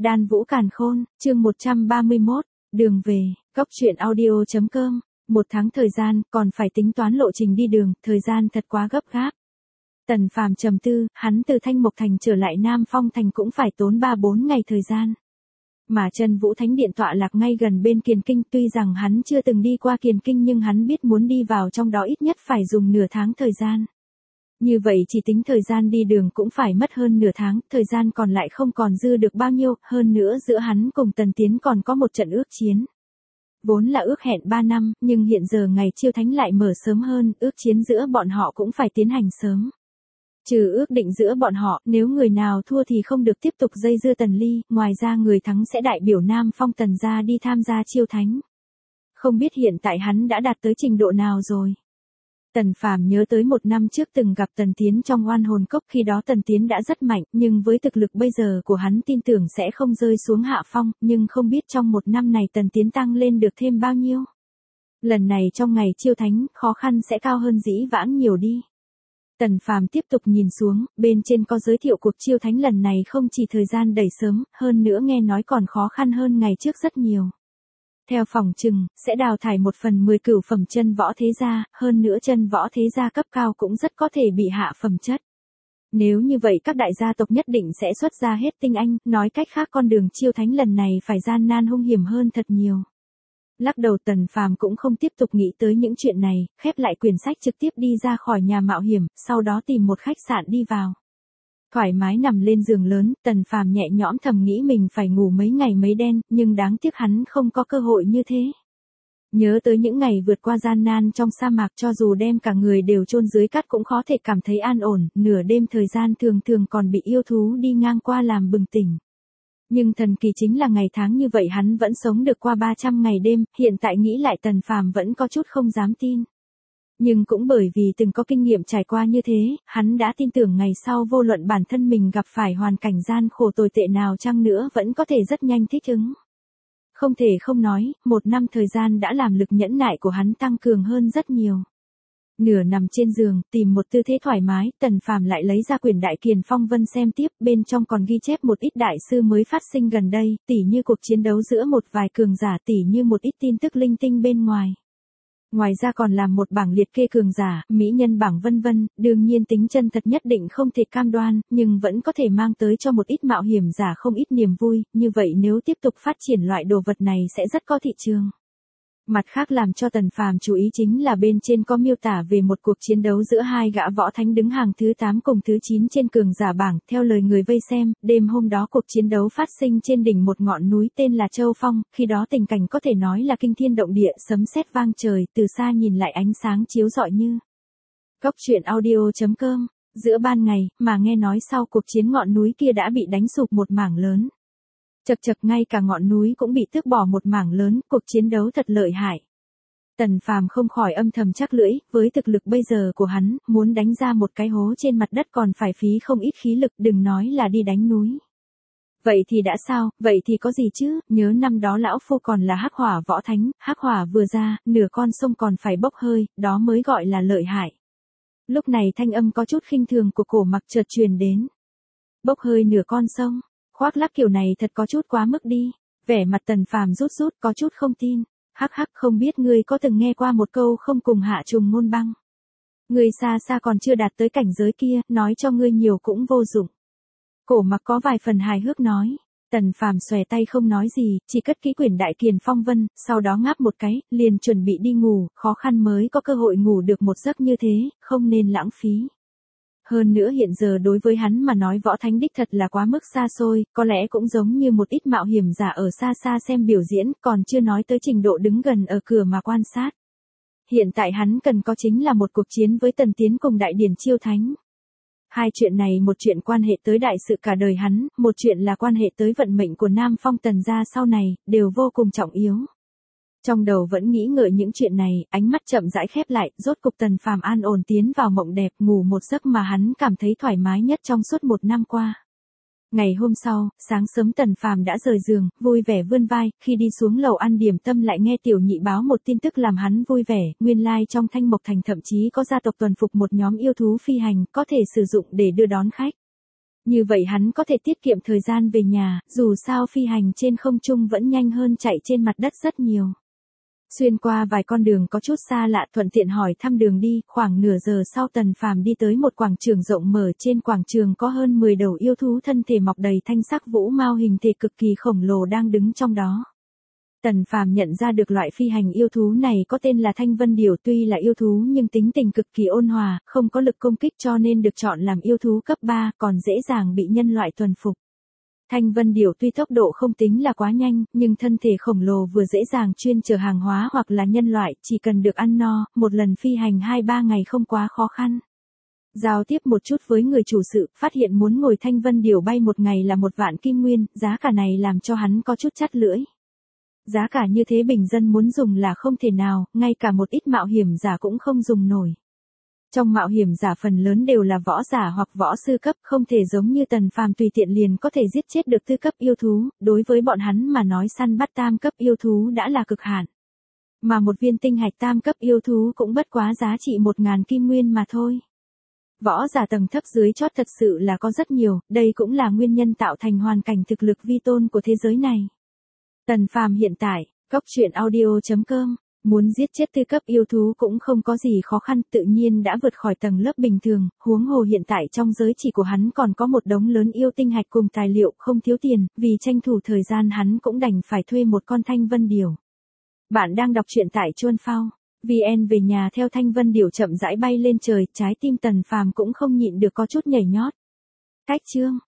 Đan Vũ Càn Khôn, chương 131, đường về, góc truyện audio.com, 1 tháng thời gian, còn phải tính toán lộ trình đi đường, thời gian thật quá gấp gáp. Tần Phàm trầm tư, hắn từ Thanh Mộc Thành trở lại Nam Phong Thành cũng phải tốn 3-4 ngày thời gian. Mà Chân Vũ Thánh Điện tọa lạc ngay gần bên Kiền Kinh, tuy rằng hắn chưa từng đi qua Kiền Kinh nhưng hắn biết muốn đi vào trong đó ít nhất phải dùng nửa tháng thời gian. Như vậy chỉ tính thời gian đi đường cũng phải mất hơn nửa tháng, thời gian còn lại không còn dư được bao nhiêu, hơn nữa giữa hắn cùng Tần Tiến còn có một trận ước chiến. Vốn là ước hẹn 3 năm, nhưng hiện giờ ngày chiêu thánh lại mở sớm hơn, ước chiến giữa bọn họ cũng phải tiến hành sớm. Trừ ước định giữa bọn họ, nếu người nào thua thì không được tiếp tục dây dưa Tần Ly, ngoài ra người thắng sẽ đại biểu Nam Phong Tần gia đi tham gia chiêu thánh. Không biết hiện tại hắn đã đạt tới trình độ nào rồi. Tần Phàm nhớ tới 1 năm trước từng gặp Tần Tiến trong Oan Hồn Cốc, khi đó Tần Tiến đã rất mạnh, nhưng với thực lực bây giờ của hắn tin tưởng sẽ không rơi xuống hạ phong, nhưng không biết trong 1 năm này Tần Tiến tăng lên được thêm bao nhiêu. Lần này trong ngày chiêu thánh, khó khăn sẽ cao hơn dĩ vãng nhiều đi. Tần Phàm tiếp tục nhìn xuống, bên trên có giới thiệu cuộc chiêu thánh lần này không chỉ thời gian đẩy sớm, hơn nữa nghe nói còn khó khăn hơn ngày trước rất nhiều. Theo phỏng chừng, sẽ đào thải 1/10 cửu phẩm chân võ thế gia, hơn nữa chân võ thế gia cấp cao cũng rất có thể bị hạ phẩm chất. Nếu như vậy các đại gia tộc nhất định sẽ xuất ra hết tinh anh, nói cách khác con đường chiêu thánh lần này phải gian nan hung hiểm hơn thật nhiều. Lắc đầu Tần Phàm cũng không tiếp tục nghĩ tới những chuyện này, khép lại quyển sách trực tiếp đi ra khỏi nhà mạo hiểm, sau đó tìm một khách sạn đi vào. Thoải mái nằm lên giường lớn, Tần Phàm nhẹ nhõm thầm nghĩ mình phải ngủ mấy ngày mấy đêm, nhưng đáng tiếc hắn không có cơ hội như thế. Nhớ tới những ngày vượt qua gian nan trong sa mạc, cho dù đem cả người đều chôn dưới cát cũng khó thể cảm thấy an ổn, nửa đêm thời gian thường thường còn bị yêu thú đi ngang qua làm bừng tỉnh. Nhưng thần kỳ chính là ngày tháng như vậy hắn vẫn sống được qua 300 ngày đêm, hiện tại nghĩ lại Tần Phàm vẫn có chút không dám tin. Nhưng cũng bởi vì từng có kinh nghiệm trải qua như thế, hắn đã tin tưởng ngày sau vô luận bản thân mình gặp phải hoàn cảnh gian khổ tồi tệ nào chăng nữa vẫn có thể rất nhanh thích ứng. Không thể không nói, 1 năm thời gian đã làm lực nhẫn nại của hắn tăng cường hơn rất nhiều. Nửa nằm trên giường, tìm một tư thế thoải mái, Tần Phàm lại lấy ra quyển Đại Kiền Phong Vân xem tiếp, bên trong còn ghi chép một ít đại sư mới phát sinh gần đây, tỉ như cuộc chiến đấu giữa một vài cường giả, tỉ như một ít tin tức linh tinh bên ngoài. Ngoài ra còn làm một bảng liệt kê cường giả, mỹ nhân bảng vân vân, đương nhiên tính chân thật nhất định không thể cam đoan, nhưng vẫn có thể mang tới cho một ít mạo hiểm giả không ít niềm vui, như vậy nếu tiếp tục phát triển loại đồ vật này sẽ rất có thị trường. Mặt khác làm cho Tần Phàm chú ý chính là bên trên có miêu tả về một cuộc chiến đấu giữa 2 gã võ thánh đứng hàng thứ 8 cùng thứ 9 trên cường giả bảng, theo lời người vây xem, đêm hôm đó cuộc chiến đấu phát sinh trên đỉnh một ngọn núi tên là Châu Phong, khi đó tình cảnh có thể nói là kinh thiên động địa, sấm sét vang trời, từ xa nhìn lại ánh sáng chiếu rọi như. Góc truyện audio.com, giữa ban ngày, mà nghe nói sau cuộc chiến ngọn núi kia đã bị đánh sụp một mảng lớn. Chật chật ngay cả ngọn núi cũng bị tước bỏ một mảng lớn, cuộc chiến đấu thật lợi hại. Tần Phàm không khỏi âm thầm chắc lưỡi, với thực lực bây giờ của hắn, muốn đánh ra một cái hố trên mặt đất còn phải phí không ít khí lực, đừng nói là đi đánh núi. Vậy thì đã sao, vậy thì có gì chứ, nhớ năm đó lão phu còn là Hắc Hỏa võ thánh, Hắc Hỏa vừa ra, nửa con sông còn phải bốc hơi, đó mới gọi là lợi hại. Lúc này thanh âm có chút khinh thường của Cổ Mặc chợt truyền đến. Bốc hơi nửa con sông. Khoác lác kiểu này thật có chút quá mức đi. Vẻ mặt Tần Phàm rút rút có chút không tin. Hắc hắc, không biết ngươi có từng nghe qua một câu không cùng hạ trùng môn băng. Ngươi xa xa còn chưa đạt tới cảnh giới kia, nói cho ngươi nhiều cũng vô dụng. Cổ Mặc có vài phần hài hước nói. Tần Phàm xòe tay không nói gì, chỉ cất kỹ quyển Đại Kiền Phong Vân, sau đó ngáp một cái, liền chuẩn bị đi ngủ, khó khăn mới có cơ hội ngủ được một giấc như thế, không nên lãng phí. Hơn nữa hiện giờ đối với hắn mà nói võ thánh đích thật là quá mức xa xôi, có lẽ cũng giống như một ít mạo hiểm giả ở xa xa xem biểu diễn, còn chưa nói tới trình độ đứng gần ở cửa mà quan sát. Hiện tại hắn cần có chính là một cuộc chiến với Tần Tiến cùng Đại Điển chiêu thánh. Hai chuyện này, một chuyện quan hệ tới đại sự cả đời hắn, một chuyện là quan hệ tới vận mệnh của Nam Phong Tần gia sau này, đều vô cùng trọng yếu. Trong đầu vẫn nghĩ ngợi những chuyện này, ánh mắt chậm rãi khép lại, rốt cục Tần Phàm an ổn tiến vào mộng đẹp, ngủ một giấc mà hắn cảm thấy thoải mái nhất trong suốt 1 năm qua. Ngày hôm sau, sáng sớm Tần Phàm đã rời giường, vui vẻ vươn vai, khi đi xuống lầu ăn điểm tâm lại nghe Tiểu Nhị báo một tin tức làm hắn vui vẻ, nguyên lai trong Thanh Mộc Thành thậm chí có gia tộc tuần phục một nhóm yêu thú phi hành, có thể sử dụng để đưa đón khách. Như vậy hắn có thể tiết kiệm thời gian về nhà, dù sao phi hành trên không trung vẫn nhanh hơn chạy trên mặt đất rất nhiều. Xuyên qua vài con đường có chút xa lạ, thuận tiện hỏi thăm đường đi, khoảng nửa giờ sau Tần Phàm đi tới một quảng trường rộng mở, trên quảng trường có hơn 10 đầu yêu thú thân thể mọc đầy thanh sắc vũ mao hình thể cực kỳ khổng lồ đang đứng trong đó. Tần Phàm nhận ra được loại phi hành yêu thú này có tên là Thanh Vân Điểu, tuy là yêu thú nhưng tính tình cực kỳ ôn hòa, không có lực công kích cho nên được chọn làm yêu thú cấp 3, còn dễ dàng bị nhân loại thuần phục. Thanh Vân Điểu tuy tốc độ không tính là quá nhanh, nhưng thân thể khổng lồ vừa dễ dàng chuyên chở hàng hóa hoặc là nhân loại, chỉ cần được ăn no, một lần phi hành 2-3 ngày không quá khó khăn. Giao tiếp một chút với người chủ sự, phát hiện muốn ngồi Thanh Vân Điểu bay một ngày là 1 vạn kim nguyên, giá cả này làm cho hắn có chút chắt lưỡi. Giá cả như thế bình dân muốn dùng là không thể nào, ngay cả một ít mạo hiểm giả cũng không dùng nổi. Trong mạo hiểm giả phần lớn đều là võ giả hoặc võ sư cấp, không thể giống như Tần Phàm tùy tiện liền có thể giết chết được tư cấp yêu thú, đối với bọn hắn mà nói săn bắt tam cấp yêu thú đã là cực hạn. Mà một viên tinh hạch tam cấp yêu thú cũng bất quá giá trị 1000 kim nguyên mà thôi. Võ giả tầng thấp dưới chót thật sự là có rất nhiều, đây cũng là nguyên nhân tạo thành hoàn cảnh thực lực vi tôn của thế giới này. Tần Phàm hiện tại, goctruyện.audio.com, muốn giết chết tư cấp yêu thú cũng không có gì khó khăn, tự nhiên đã vượt khỏi tầng lớp bình thường, huống hồ hiện tại trong giới chỉ của hắn còn có một đống lớn yêu tinh hạch cùng tài liệu, không thiếu tiền, vì tranh thủ thời gian hắn cũng đành phải thuê một con Thanh Vân Điểu. Bạn đang đọc truyện tại Chuan Phao VN, về nhà theo Thanh Vân Điểu chậm rãi bay lên trời, trái tim Tần Phàm cũng không nhịn được có chút nhảy nhót. Cách chương